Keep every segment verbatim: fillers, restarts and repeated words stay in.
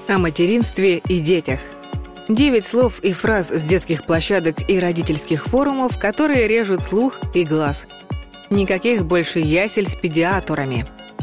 О материнстве и детях. Девять слов и фраз с детских площадок и родительских форумов, которые режут слух и глаз. Никаких больше ясель с педиаторами.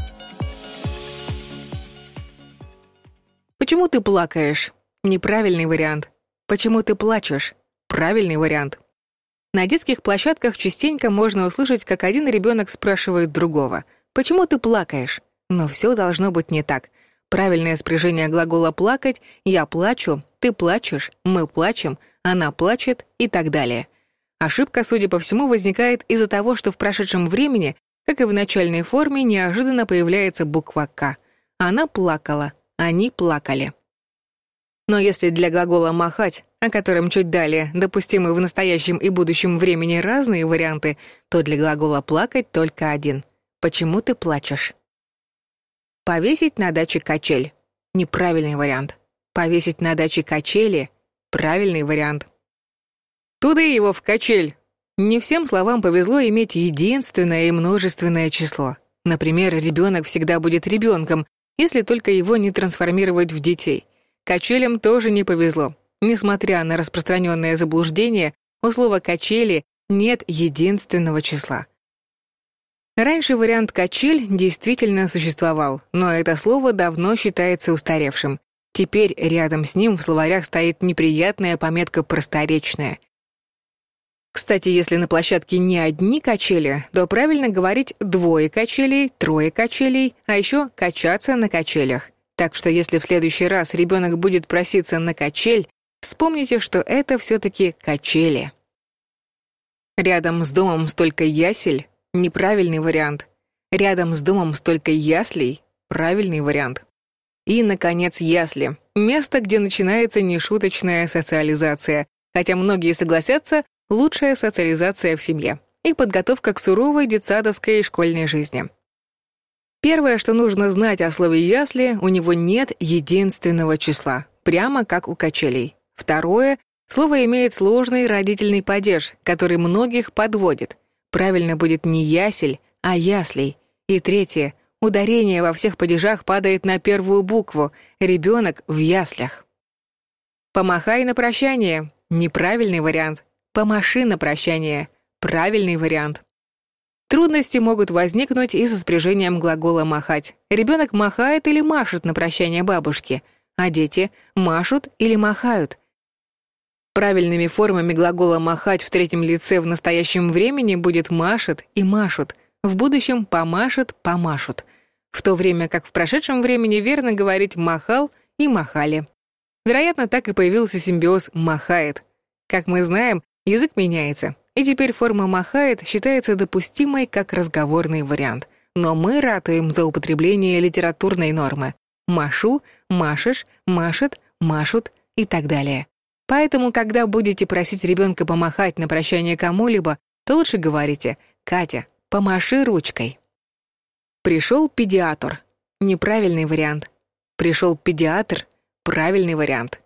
Почему ты плакаешь? Неправильный вариант. Почему ты плачешь? Правильный вариант. На детских площадках частенько можно услышать, как один ребенок спрашивает другого: «Почему ты плакаешь?» Но все должно быть не так. Правильное спряжение глагола «плакать» — «я плачу», «ты плачешь», «мы плачем», «она плачет» и так далее. Ошибка, судя по всему, возникает из-за того, что в прошедшем времени, как и в начальной форме, неожиданно появляется буква «к». Она плакала, они плакали. Но если для глагола «махать», о котором чуть далее, допустимы в настоящем и будущем времени разные варианты, то для глагола «плакать» только один. Почему ты плачешь? Повесить на даче качель. Неправильный вариант. Повесить на даче качели. Правильный вариант. Туды его в качель. Не всем словам повезло иметь единственное и множественное число. Например, ребенок всегда будет ребенком, если только его не трансформировать в детей. Качелям тоже не повезло. Несмотря на распространенное заблуждение, у слова «качели» нет единственного числа. Раньше вариант «качель» действительно существовал, но это слово давно считается устаревшим. Теперь рядом с ним в словарях стоит неприятная пометка «просторечная». Кстати, если на площадке не одни качели, то правильно говорить «двое качелей», «трое качелей», а еще «качаться на качелях». Так что если в следующий раз ребенок будет проситься на качель, вспомните, что это все-таки качели. Рядом с домом столько ясель. Неправильный вариант. Рядом с домом столько яслей. Правильный вариант. И, наконец, ясли. Место, где начинается нешуточная социализация. Хотя многие согласятся, лучшая социализация в семье. И подготовка к суровой детсадовской и школьной жизни. Первое, что нужно знать о слове «ясли», у него нет единственного числа, прямо как у качелей. Второе, слово имеет сложный родительный падеж, который многих подводит. Правильно будет не ясель, а яслей. И третье. Ударение во всех падежах падает на первую букву. Ребенок в яслях. Помахай на прощание. Неправильный вариант. Помаши на прощание. Правильный вариант. Трудности могут возникнуть и со спряжением глагола «махать». Ребенок махает или машет на прощание бабушке, а дети машут или махают. Правильными формами глагола «махать» в третьем лице в настоящем времени будет «машет» и «машут», в будущем «помашет», «помашут», в то время как в прошедшем времени верно говорить «махал» и «махали». Вероятно, так и появился симбиоз «махает». Как мы знаем, язык меняется, и теперь форма «махает» считается допустимой как разговорный вариант, но мы ратуем за употребление литературной нормы «машу», «машешь», «машет», «машут» и так далее. Поэтому, когда будете просить ребенка помахать на прощание кому-либо, то лучше говорите: «Катя, помаши ручкой». Пришел педиатр. Неправильный вариант. Пришел педиатр. Правильный вариант.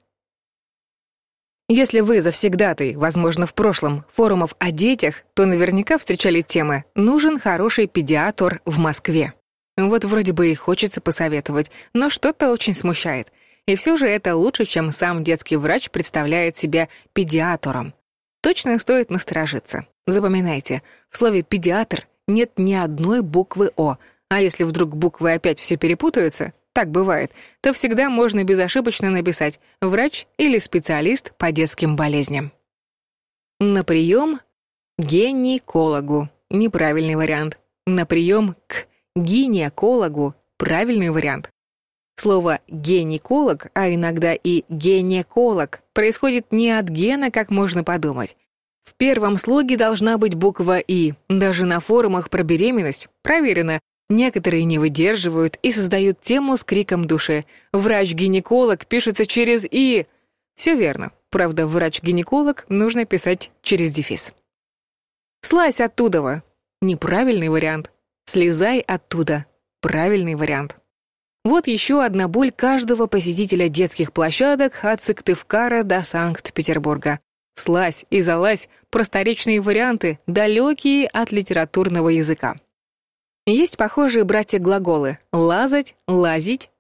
Если вы завсегдатый, возможно, в прошлом, форумов о детях, то наверняка встречали темы «Нужен хороший педиатр в Москве». Вот вроде бы и хочется посоветовать, но что-то очень смущает. И все же это лучше, чем сам детский врач представляет себя педиатром. Точно стоит насторожиться. Запоминайте, в слове «педиатр» нет ни одной буквы «о», а если вдруг буквы опять все перепутаются, так бывает, то всегда можно безошибочно написать «врач» или «специалист по детским болезням». На прием к гинекологу. Неправильный вариант. На прием к гинекологу. Правильный вариант. Слово «гинеколог», а иногда и «гинеколог» происходит не от гена, как можно подумать. В первом слоге должна быть буква «и». Даже на форумах про беременность проверено. Некоторые не выдерживают и создают тему с криком души. «Врач-гинеколог» пишется через «и». Все верно. Правда, «врач-гинеколог» нужно писать через дефис. «Слазь оттуда». Неправильный вариант. «Слезай оттуда». Правильный вариант. Вот еще одна боль каждого посетителя детских площадок от Сыктывкара до Санкт-Петербурга. «Слазь» и «залазь» — просторечные варианты, далекие от литературного языка. Есть похожие братья-глаголы «лазать», «лазить»,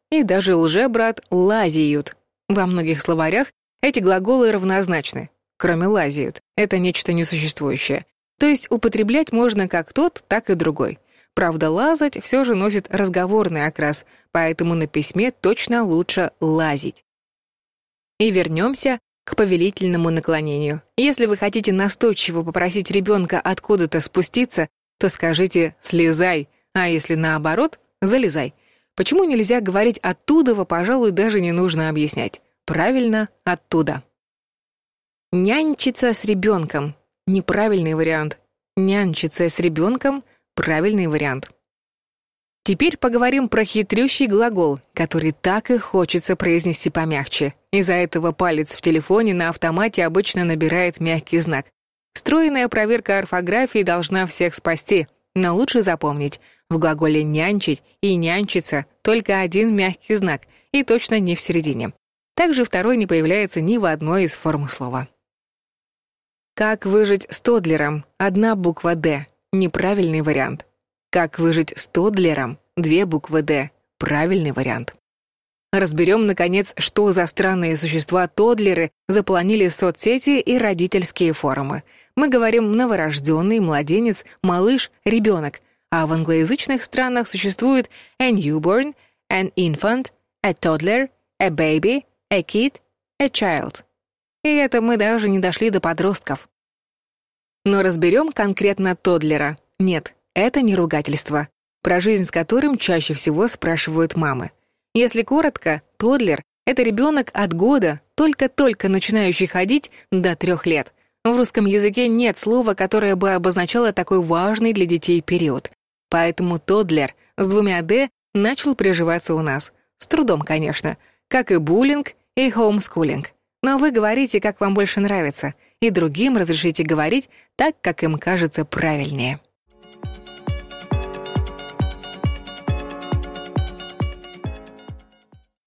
И даже лжебрат лазиют. Во многих словарях эти глаголы равнозначны, кроме лазиют. Это нечто несуществующее. То есть употреблять можно как тот, так и другой. Правда, лазать все же носит разговорный окрас, поэтому на письме точно лучше лазить. И вернемся к повелительному наклонению. Если вы хотите настойчиво попросить ребенка откуда-то спуститься, то скажите «слезай», а если наоборот «залезай». Почему нельзя говорить «оттуда», пожалуй, даже не нужно объяснять. Правильно, «оттуда». Нянчиться с ребенком — неправильный вариант. Нянчиться с ребенком — правильный вариант. Теперь поговорим про хитрющий глагол, который так и хочется произнести помягче. Из-за этого палец в телефоне на автомате обычно набирает мягкий знак. Встроенная проверка орфографии должна всех спасти, но лучше запомнить, в глаголе «нянчить» и «нянчиться» только один мягкий знак, и точно не в середине. Также второй не появляется ни в одной из форм слова. Как выжить с тоддлером? Одна буква «Д». Неправильный вариант. Как выжить с тоддлером? Две буквы «Д». Правильный вариант. Разберем, наконец, что за странные существа тоддлеры заполонили соцсети и родительские форумы. Мы говорим «новорожденный», «младенец», «малыш», «ребенок», а в англоязычных странах существует a newborn, an infant, a toddler, a baby, a kid, a child. И это мы даже не дошли до подростков. Но разберем конкретно тоддлера. Нет, это не ругательство, про жизнь с которым чаще всего спрашивают мамы. Если коротко, тоддлер — это ребенок от года, только-только начинающий ходить, до трех лет. В русском языке нет слова, которое бы обозначало такой важный для детей период. Поэтому тоддлер с двумя «д» начал приживаться у нас. С трудом, конечно, как и буллинг, и хоумскулинг. Но вы говорите, как вам больше нравится, и другим разрешите говорить так, как им кажется правильнее.